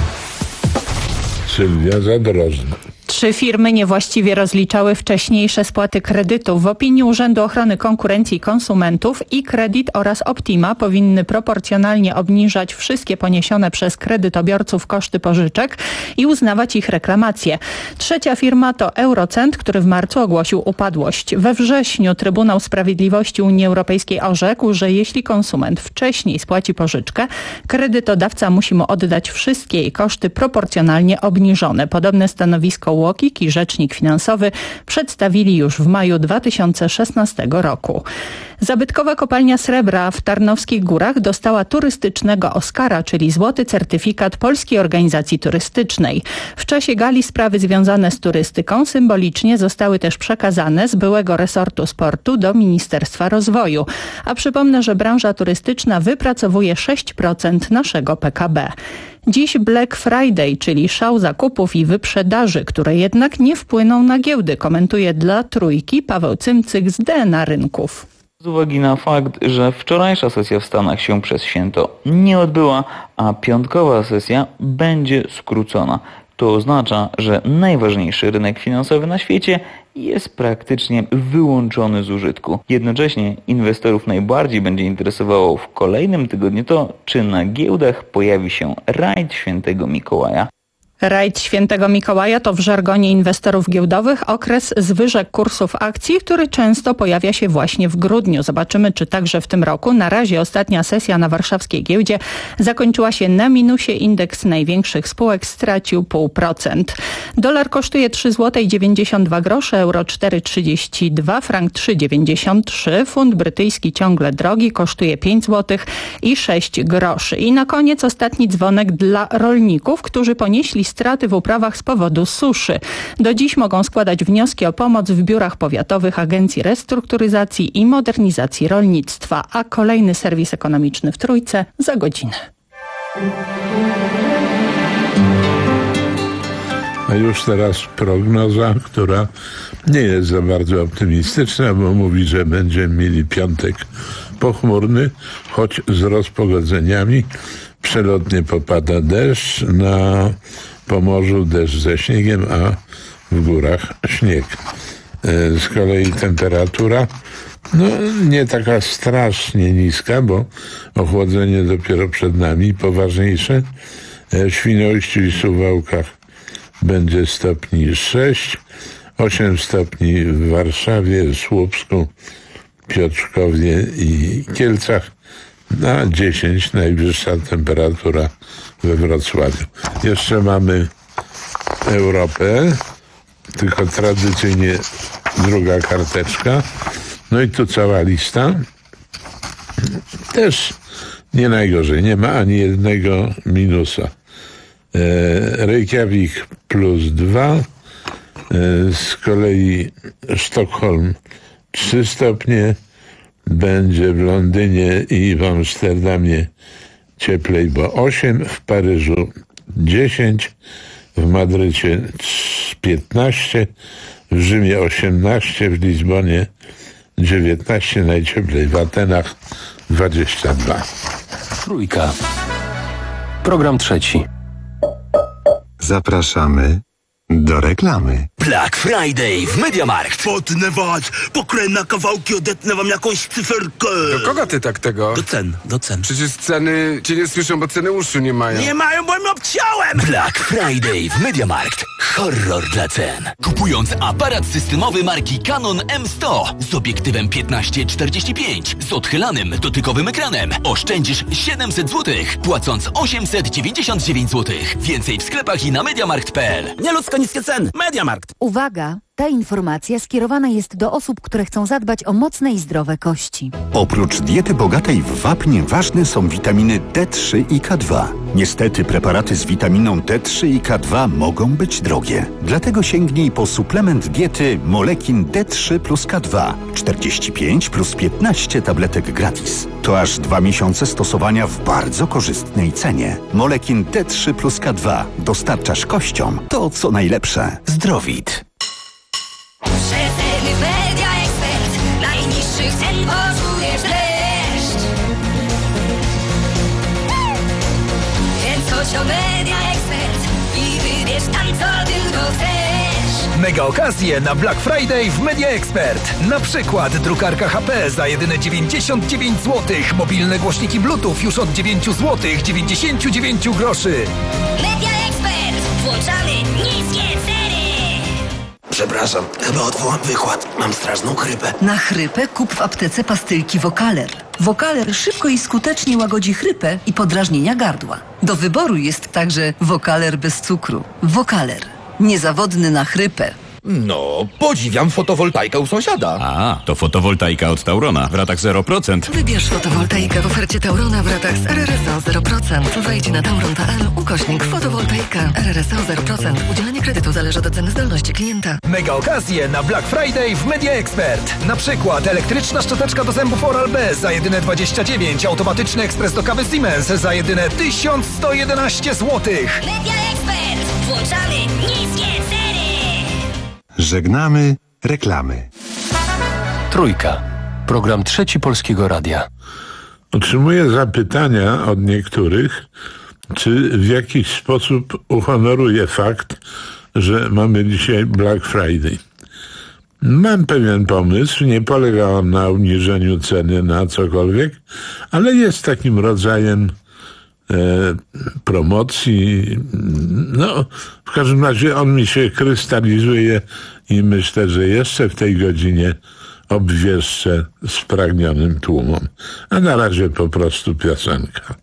Sylwia Zadrożna. Trzy firmy niewłaściwie rozliczały wcześniejsze spłaty kredytów. W opinii Urzędu Ochrony Konkurencji i Konsumentów i Kredyt oraz Optima powinny proporcjonalnie obniżać wszystkie poniesione przez kredytobiorców koszty pożyczek i uznawać ich reklamacje. Trzecia firma to Eurocent, który w marcu ogłosił upadłość. We wrześniu Trybunał Sprawiedliwości Unii Europejskiej orzekł, że jeśli konsument wcześniej spłaci pożyczkę, kredytodawca musi mu oddać wszystkie jej koszty proporcjonalnie obniżone. Podobne stanowisko UOKiK i Rzecznik Finansowy przedstawili już w maju dwa tysiące szesnastego roku. Zabytkowa kopalnia srebra w Tarnowskich Górach dostała turystycznego Oscara, czyli złoty certyfikat Polskiej Organizacji Turystycznej. W czasie gali sprawy związane z turystyką symbolicznie zostały też przekazane z byłego resortu sportu do Ministerstwa Rozwoju. A przypomnę, że branża turystyczna wypracowuje sześć procent naszego P K B. Dziś Black Friday, czyli szał zakupów i wyprzedaży, które jednak nie wpłyną na giełdy, komentuje dla Trójki Paweł Cymcyk z D N A Rynków. Z uwagi na fakt, że wczorajsza sesja w Stanach się przez święto nie odbyła, a piątkowa sesja będzie skrócona. To oznacza, że najważniejszy rynek finansowy na świecie jest praktycznie wyłączony z użytku. Jednocześnie inwestorów najbardziej będzie interesowało w kolejnym tygodniu to, czy na giełdach pojawi się rajd Świętego Mikołaja. Rajd Świętego Mikołaja to w żargonie inwestorów giełdowych okres zwyżek kursów akcji, który często pojawia się właśnie w grudniu. Zobaczymy, czy także w tym roku. Na razie ostatnia sesja na warszawskiej giełdzie zakończyła się na minusie. Indeks największych spółek stracił zero przecinek pięć procent. Dolar kosztuje trzy złote dziewięćdziesiąt dwa grosze, euro cztery trzydzieści dwa, frank trzy dziewięćdziesiąt trzy, funt brytyjski ciągle drogi, kosztuje pięć złotych i sześć groszy. I na koniec ostatni dzwonek dla rolników, którzy ponieśli straty w uprawach z powodu suszy. Do dziś mogą składać wnioski o pomoc w biurach powiatowych Agencji Restrukturyzacji i Modernizacji Rolnictwa, a kolejny serwis ekonomiczny w Trójce za godzinę. A już teraz prognoza, która nie jest za bardzo optymistyczna, bo mówi, że będziemy mieli piątek pochmurny, choć z rozpogodzeniami. Przelotnie popada deszcz, na Pomorzu deszcz ze śniegiem, a w górach śnieg. Z kolei temperatura no nie taka strasznie niska, bo ochłodzenie dopiero przed nami, poważniejsze. W Świnoujściu i Suwałkach będzie stopni sześć, osiem stopni w Warszawie, Słupsku, Piotrkowie i Kielcach, a dziesięć najwyższa temperatura we Wrocławiu. Jeszcze mamy Europę, tylko tradycyjnie druga karteczka. No i tu cała lista. Też nie najgorzej, nie ma ani jednego minusa. E, Reykjavik plus dwa, e, z kolei Sztokholm trzy stopnie, będzie w Londynie i w Amsterdamie cieplej, bo osiem, w Paryżu dziesięć, w Madrycie piętnaście, w Rzymie osiemnaście, w Lizbonie dziewiętnaście, najcieplej w Atenach dwadzieścia dwa. Trójka. Program trzeci. Zapraszamy do reklamy. Black Friday w MediaMarkt. Potnę was, pokrę na kawałki, odetnę wam jakąś cyferkę. Do kogo ty tak tego? Do cen, do cen. Przecież ceny cię nie słyszą, bo ceny uszu nie mają. Nie mają, bo im obciąłem. Black Friday w MediaMarkt. Horror dla cen. Kupując aparat systemowy marki Canon M sto z obiektywem piętnaście czterdzieści pięć z odchylanym dotykowym ekranem oszczędzisz siedemset złotych, płacąc osiemset dziewięćdziesiąt dziewięć złotych. Więcej w sklepach i na mediamarkt kropka p l. Nieludzko niskie ceny. MediaMarkt. Uwaga! Ta informacja skierowana jest do osób, które chcą zadbać o mocne i zdrowe kości. Oprócz diety bogatej w wapnie ważne są witaminy D trzy i K dwa. Niestety preparaty z witaminą D trzy i K dwa mogą być drogie. Dlatego sięgnij po suplement diety Molekin D trzy plus K dwa. czterdzieści pięć plus piętnaście tabletek gratis. To aż dwa miesiące stosowania w bardzo korzystnej cenie. Molekin D trzy plus K dwa. Dostarczasz kościom to, co najlepsze. Zdrowit. Przeceny Media Expert. Najniższych cen poczujesz deszcz. Więc chodź o Media Expert i wybierz tam, co tylko chcesz. Mega okazje na Black Friday w Media Expert. Na przykład drukarka H P za jedyne dziewięćdziesiąt dziewięć złotych. Mobilne głośniki Bluetooth już od dziewięć złotych dziewięćdziesiąt dziewięć groszy. Media Expert. Włączamy niskie ceny. Przepraszam, chyba odwołam wykład. Mam straszną chrypę. Na chrypę kup w aptece pastylki Vocaler. Vocaler szybko i skutecznie łagodzi chrypę i podrażnienia gardła. Do wyboru jest także Vocaler bez cukru. Vocaler. Niezawodny na chrypę. No, podziwiam fotowoltaikę u sąsiada. A, to fotowoltaika od Taurona w ratach zero procent. Wybierz fotowoltaikę w ofercie Taurona w ratach z R R S O zero procent. Wejdź na tauron kropka p l ukośnik fotowoltaika. R R S O zero procent. Udzielenie kredytu zależy od oceny zdolności klienta. Mega okazje na Black Friday w Media Expert. Na przykład elektryczna szczoteczka do zębów Oral-B za jedyne dwadzieścia dziewięć, automatyczny ekspres do kawy Siemens za jedyne tysiąc sto jedenaście złotych. Media Expert. Włączamy niskie ceny. Żegnamy reklamy. Trójka. Program Trzeci Polskiego Radia. Otrzymuję zapytania od niektórych, czy w jakiś sposób uhonoruję fakt, że mamy dzisiaj Black Friday. Mam pewien pomysł, nie polega on na obniżeniu ceny na cokolwiek, ale jest takim rodzajem e, promocji. No, w każdym razie on mi się krystalizuje i myślę, że jeszcze w tej godzinie obwieszczę spragnionym tłumom. A na razie po prostu piosenka.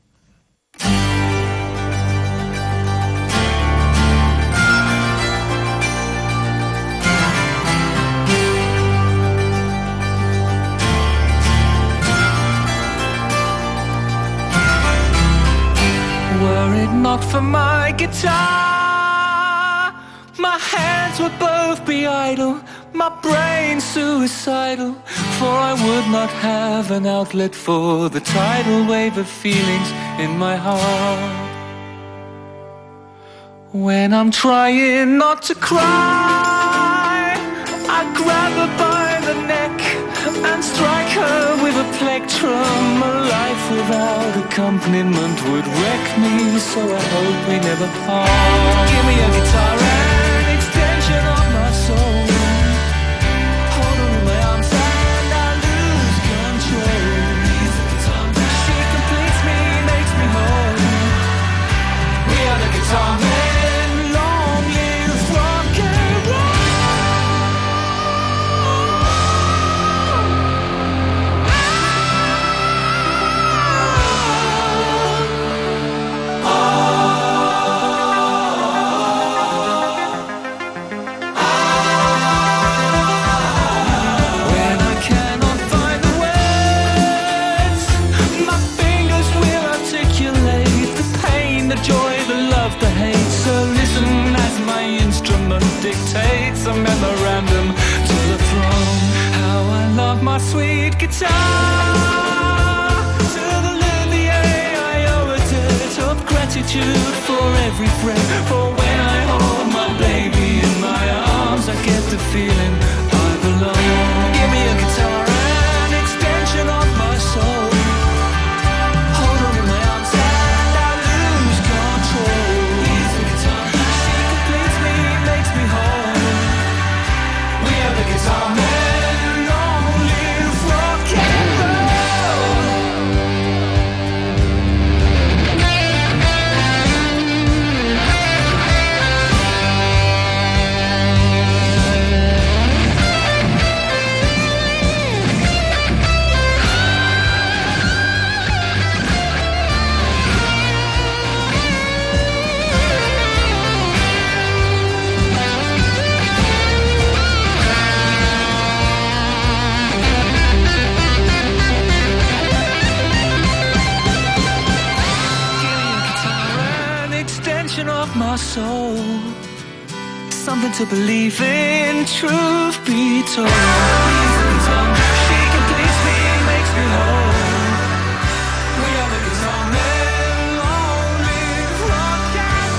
my hands would both be idle, my brain suicidal, for I would not have an outlet for the tidal wave of feelings in my heart. When I'm trying not to cry, I grab her by the neck and strike her with a plectrum. A life without accompaniment would wreck me, so I hope we never part. Give me a guitar and extension of my soul. Hold her in my arms and I lose control. She completes me, makes me whole. We are the guitar men. Long live rock and roll. Dictates a memorandum to the throne. How I love my sweet guitar. To the luthier I owe a debt of gratitude for every breath. For when I hold my baby in my arms, I get the feeling I belong. Give me a guitar, an extension of my soul. Hold her in my arms and I lose control. She completes me, makes me whole. We are the guitar men, long live rock and of my soul, something to believe in, truth be told. She completes me, makes me whole. We are the guitar men, long live rock and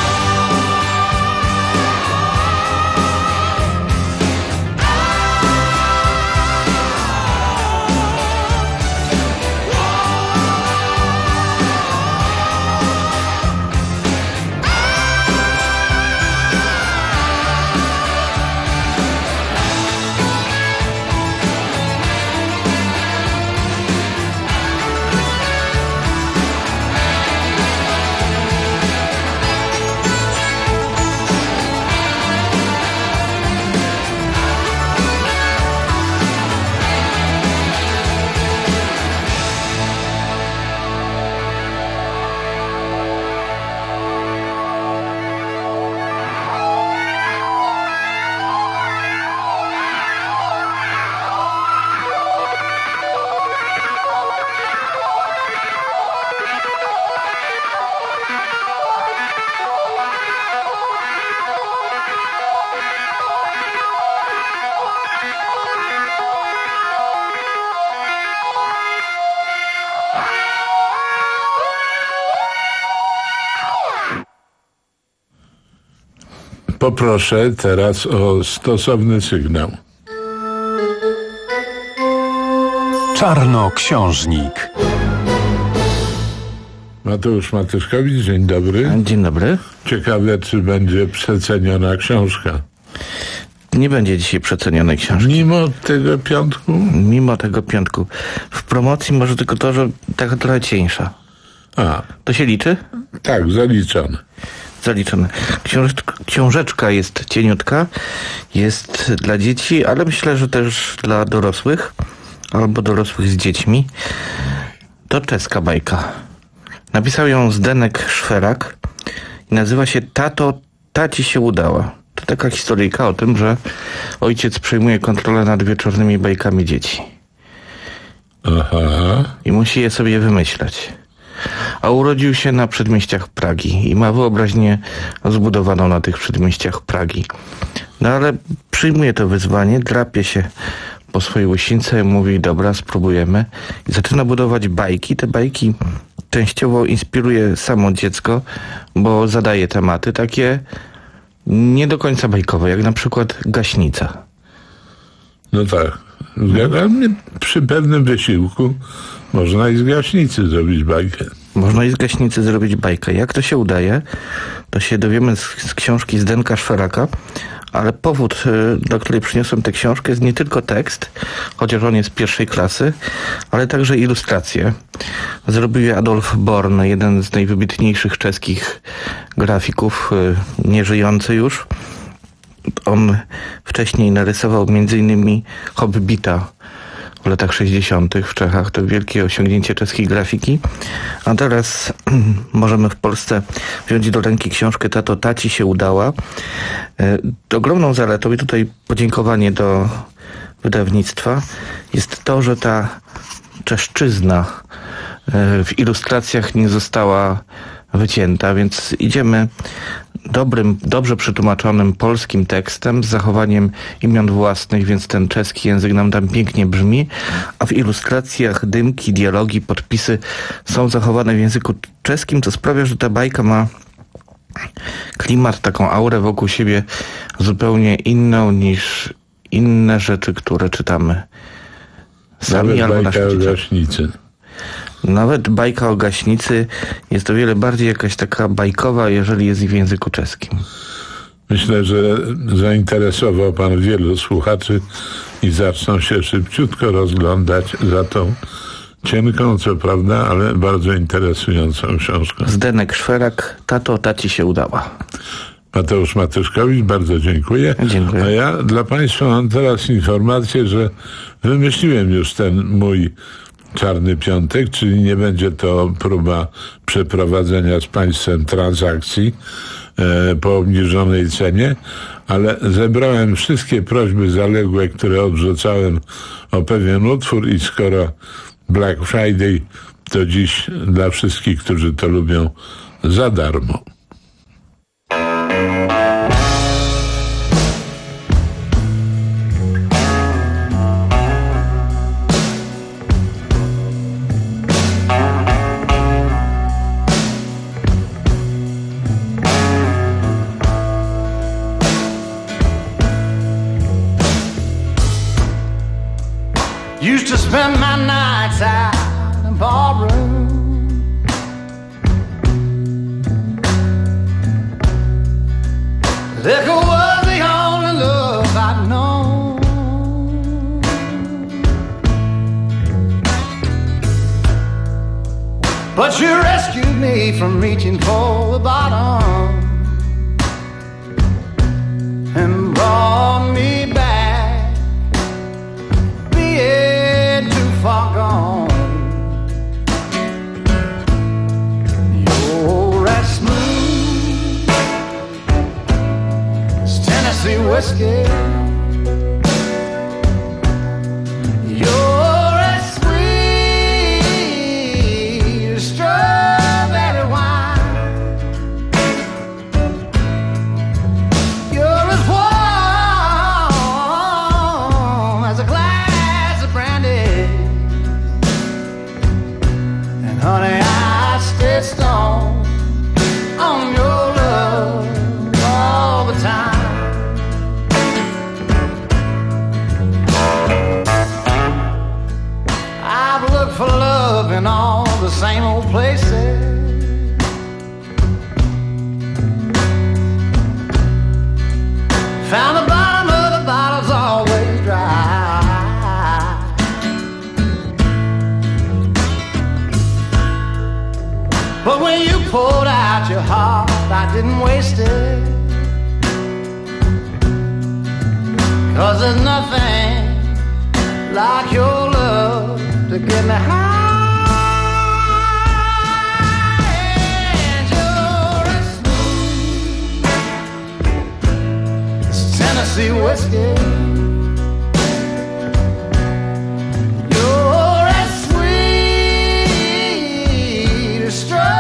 Poproszę teraz o stosowny sygnał. Czarnoksiężnik. Mateusz Matyszkowicz, dzień dobry. Dzień dobry. Ciekawe, czy będzie przeceniona książka. Nie będzie dzisiaj przecenionej książki. Mimo tego piątku? Mimo tego piątku. W promocji może tylko to, że taka trochę cieńsza. A. To się liczy? Tak, zaliczone. Zaliczone. Książeczka, książeczka jest cieniutka, jest dla dzieci, ale myślę, że też dla dorosłych, albo dorosłych z dziećmi. To czeska bajka. Napisał ją Zdenek Szwerak i nazywa się Tato, taci się udała. To taka historyjka o tym, że ojciec przejmuje kontrolę nad wieczornymi bajkami dzieci. Aha. I musi je sobie wymyślać. a urodził się na przedmieściach Pragi i ma wyobraźnię zbudowaną na tych przedmieściach Pragi. No ale przyjmuje to wyzwanie, drapie się po swojej łysince, mówi dobra, spróbujemy i zaczyna budować bajki. Te bajki częściowo inspiruje samo dziecko, bo zadaje tematy takie nie do końca bajkowe, jak na przykład gaśnica. No tak, zgadzam mnie, przy pewnym wysiłku można i z gaśnicy zrobić bajkę. Można i z gaśnicy zrobić bajkę. Jak to się udaje, to się dowiemy z, z książki Zdenka Szweraka, ale powód, dla której przyniosłem tę książkę, jest nie tylko tekst, chociaż on jest pierwszej klasy, ale także ilustracje. Zrobił je Adolf Born, jeden z najwybitniejszych czeskich grafików, nieżyjący już. On wcześniej narysował między innymi Hobbita w latach sześćdziesiątych w Czechach. To wielkie osiągnięcie czeskiej grafiki. A teraz możemy w Polsce wziąć do ręki książkę Tato, taci się udała. Ogromną zaletą, i tutaj podziękowanie do wydawnictwa, jest to, że ta czeszczyzna w ilustracjach nie została wycięta, więc idziemy dobrym, dobrze przetłumaczonym polskim tekstem z zachowaniem imion własnych, więc ten czeski język nam tam pięknie brzmi, a w ilustracjach dymki, dialogi, podpisy są zachowane w języku czeskim, co sprawia, że ta bajka ma klimat, taką aurę wokół siebie zupełnie inną niż inne rzeczy, które czytamy sami. Nawet albo bajka nasi o gaśnicy. Nawet bajka o gaśnicy jest o wiele bardziej jakaś taka bajkowa, jeżeli jest w języku czeskim. Myślę, że zainteresował pan wielu słuchaczy i zaczną się szybciutko rozglądać za tą cienką, co prawda, ale bardzo interesującą książką. Zdenek Szwerak, Tato, taci się udała. Mateusz Matyszkowicz, bardzo dziękuję. Dziękuję. A ja dla państwa mam teraz informację, że wymyśliłem już ten mój Czarny Piątek, czyli nie będzie to próba przeprowadzenia z państwem transakcji e, po obniżonej cenie, ale zebrałem wszystkie prośby zaległe, które odrzucałem o pewien utwór i skoro Black Friday, to dziś dla wszystkich, którzy to lubią, za darmo. Used to spend my nights out in a barroom. Liquor was the only love I'd known. But you rescued me from reaching for the bottom and brought me back, being too far gone. You're as smooth as Tennessee whiskey. You're as sweet as strawberry wine. You're as warm as a glass of brandy. And honey, I stay strong on your love all the time. I've looked for love in all the same old places. Found the bottom of the bottle's always dry. But when you poured out your heart, I didn't waste it. 'Cause there's nothing like your love to get me high. And you're as smooth as Tennessee whiskey. You're as sweet as strawberry.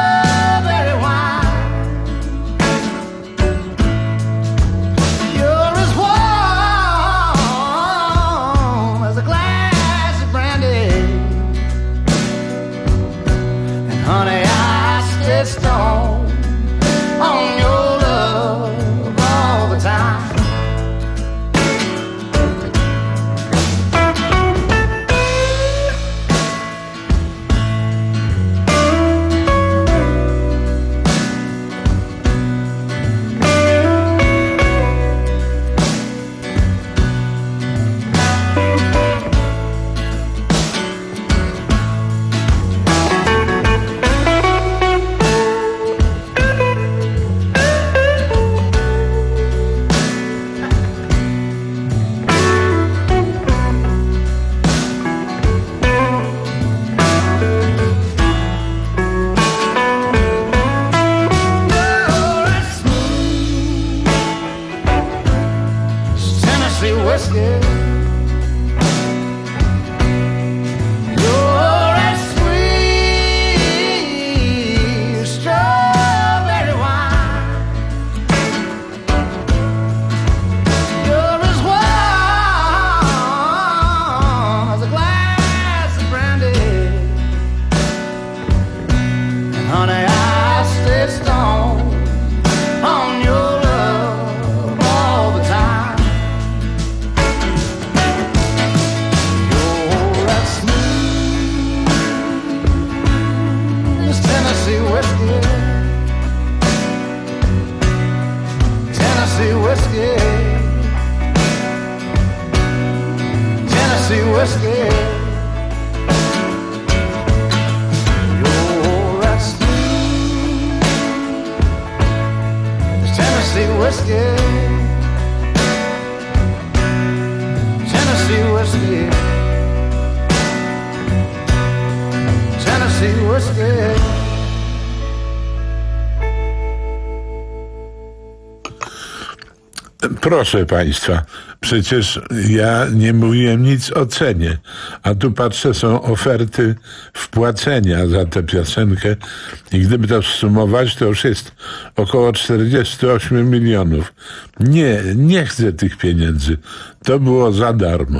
Tennessee whiskey. You're that sweet strawberry wine. You're as warm as a glass of brandy. And honey, I stay stoned on your love all the time. You're that smooth as Tennessee whiskey. Tennessee whiskey. Tennessee whiskey. You're that smooth as Tennessee whiskey. Tennessee whiskey. Tennessee whiskey. Proszę Państwa, przecież ja nie mówiłem nic o cenie, a tu patrzę, są oferty wpłacenia za tę piosenkę i gdyby to zsumować, to już jest około czterdzieści osiem milionów. Nie, nie chcę tych pieniędzy. To było za darmo.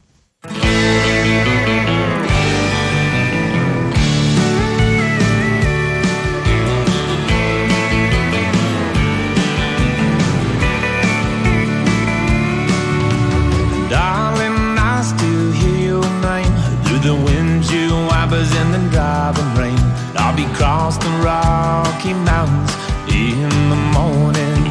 Darling, I still hear your name through the windshield wipers in the driving rain. I'll be crossing the Rocky Mountains in the morning,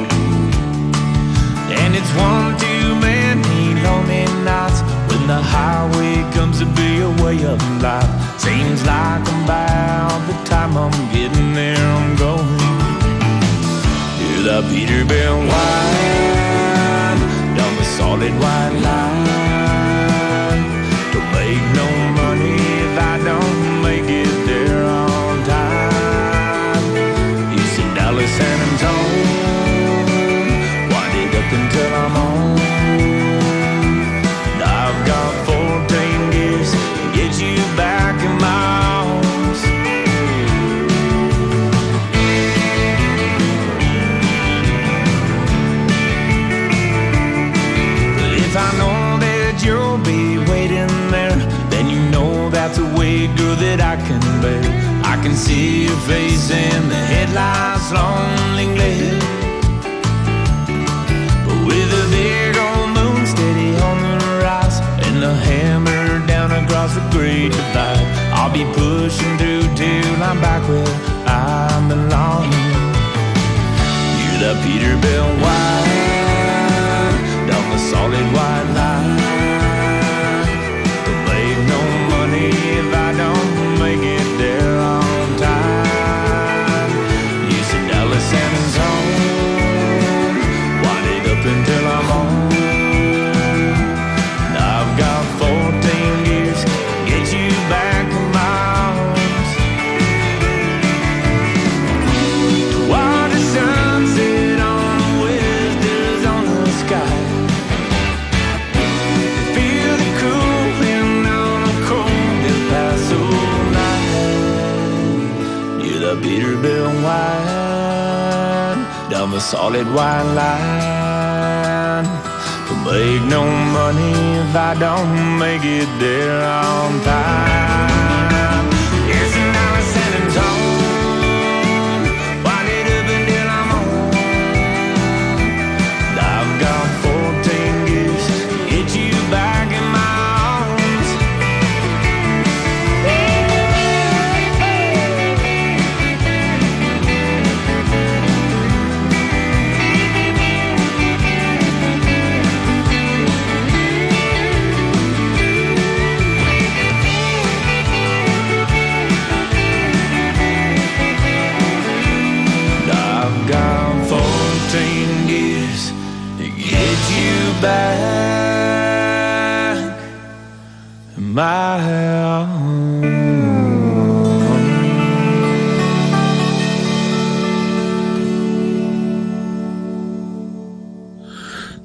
and it's one too many lonely nights when the highway comes to be a way of life. Seems like about the time I'm getting there, I'm going. Hear the Peterbilt whine down the solid white line. Don't make no money if I don't make it there on time. You see Dallas, San Antonio, wind it up until I'm home. And I've got fourteen years to get you back in my arms. But if I know that you'll be waiting there, then you know that's a way, girl, that I can bear. I can see your face in the headlights, lonely glare. But with a big old moon steady on the rise and the hammer down across the great divide, I'll be pushing through till I'm back where I belong. You're the Peterbilt white down the solid white line. Don't make no money if I don't make it there on time. You said Dallas, San Antonio, wind it up until I'm home. And I've got fourteen years to get you back in my arms. While the sunset on the west is on the sky, feel the cool wind on a cold El Paso night. You're the Peterbilt wine down the solid white line. Don't make no money if I don't make it there on time. Yes, and Dallas, San Antonio, wind it up until I'm home. And I've got fourteen years to get you back in my arms. I've got fourteen years to get you back in my arms.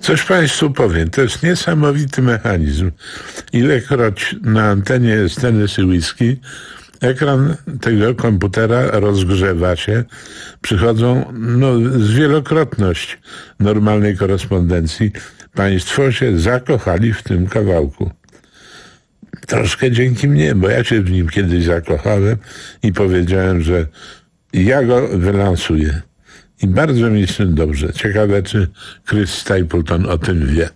Coś Państwu powiem, to jest niesamowity mechanizm. Ilekroć na antenie jest Tennessee Whiskey, ekran tego komputera rozgrzewa się, przychodzą no, zwielokrotność normalnej korespondencji. Państwo się zakochali w tym kawałku. Troszkę dzięki mnie, bo ja się w nim kiedyś zakochałem i powiedziałem, że ja go wylansuję. I bardzo mi z tym dobrze. Ciekawe, czy Chris Stapleton o tym wie.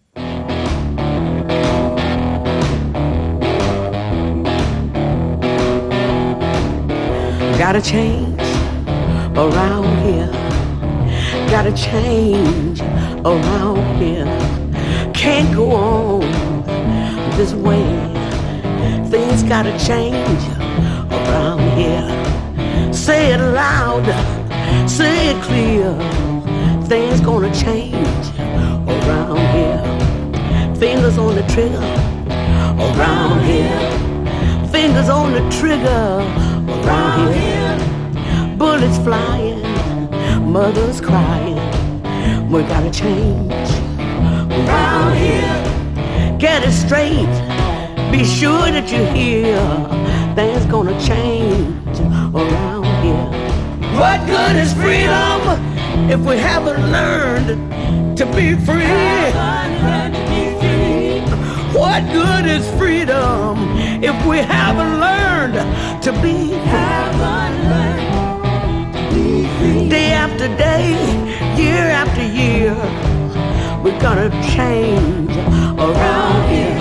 Gotta change around here. Gotta change around here. Can't go on this way. Things gotta change around here. Say it loud, say it clear. Things gonna change around here. Fingers on the trigger around here. Fingers on the trigger around here. Bullets flying, mothers crying. We gotta change around here. Get it straight, be sure that you hear. Things gonna change around here. What good is freedom if we haven't learned to be free? What good is freedom if we haven't learned to be free? Day after day, year after year, we're gonna change around here.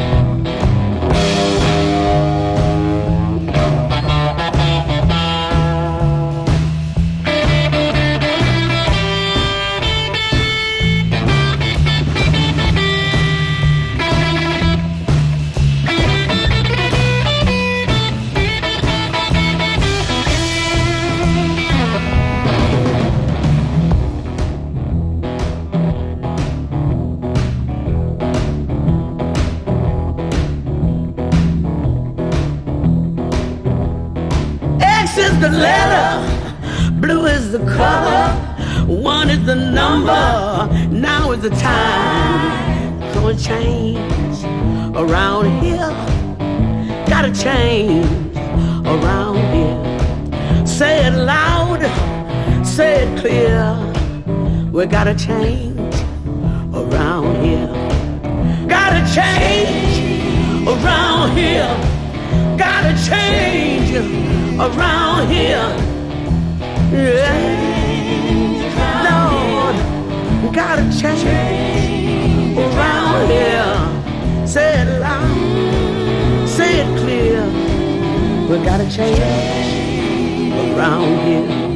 The letter, blue is the color, one is the number, now is the time. Gonna change around here, gotta change around here. Say it loud, say it clear, we gotta change around here. Gotta change around here, gotta change around here. Yeah. Lord, gotta change around here. Say it loud, say it clear. We gotta change around here.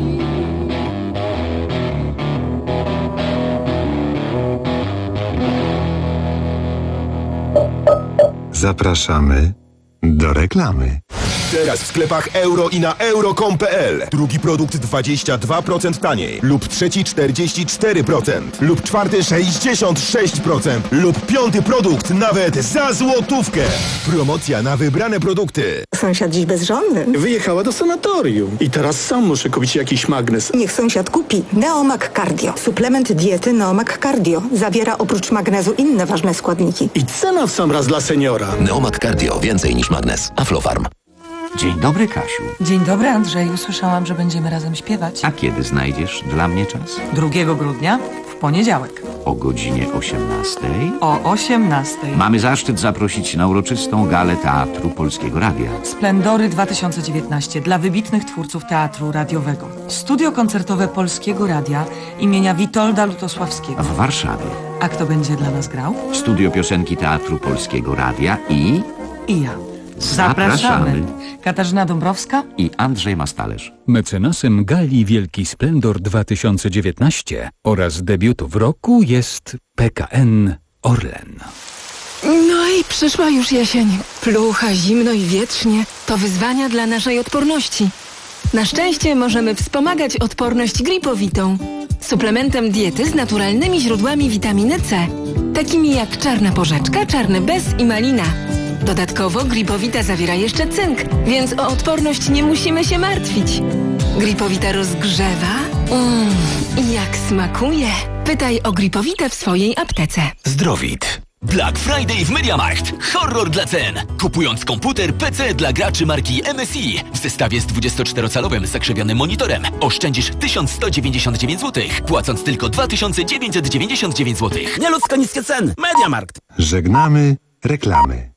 Zapraszamy do reklamy. Teraz w sklepach euro i na euro kropka com kropka p l. Drugi produkt dwadzieścia dwa procent taniej. Lub trzeci czterdzieści cztery procent. Lub czwarty sześćdziesiąt sześć procent. Lub piąty produkt nawet za złotówkę. Promocja na wybrane produkty. Sąsiad dziś bezżonny. Wyjechała do sanatorium. I teraz sam muszę kupić jakiś magnes. Niech sąsiad kupi Neomag Cardio. Suplement diety Neomag Cardio. Zawiera oprócz magnezu inne ważne składniki. I cena w sam raz dla seniora. Neomag Cardio. Więcej niż magnes. Aflofarm. Dzień dobry, Kasiu. Dzień dobry, Andrzeju. Słyszałam, że będziemy razem śpiewać. A kiedy znajdziesz dla mnie czas? drugiego grudnia, w poniedziałek. O godzinie osiemnastej? O osiemnastej. Mamy zaszczyt zaprosić na uroczystą galę Teatru Polskiego Radia. Splendory dwa tysiące dziewiętnaście dla wybitnych twórców teatru radiowego. Studio koncertowe Polskiego Radia imienia Witolda Lutosławskiego. W Warszawie. A kto będzie dla nas grał? Studio Piosenki Teatru Polskiego Radia i... I ja. Zapraszamy. Zapraszamy. Katarzyna Dąbrowska i Andrzej Mastalerz. Mecenasem Gali Wielki Splendor dwa tysiące dziewiętnaście oraz debiutów roku jest P K N Orlen. No i przyszła już jesień. Plucha, zimno i wietrznie. To wyzwania dla naszej odporności. Na szczęście możemy wspomagać odporność gripowitą. Suplementem diety z naturalnymi źródłami witaminy C. Takimi jak czarna porzeczka, czarny bez i malina. Dodatkowo Gripowita zawiera jeszcze cynk, więc o odporność nie musimy się martwić. Gripowita rozgrzewa Mmm, jak smakuje. Pytaj o Gripowite w swojej aptece. Zdrowit. Black Friday w MediaMarkt. Horror dla cen. Kupując komputer P C dla graczy marki M S I w zestawie z dwudziestoczterocalowym zakrzewionym monitorem oszczędzisz tysiąc sto dziewięćdziesiąt dziewięć złotych, płacąc tylko dwa tysiące dziewięćset dziewięćdziesiąt dziewięć złotych. Nieludzko niskie ceny. MediaMarkt. Żegnamy reklamy.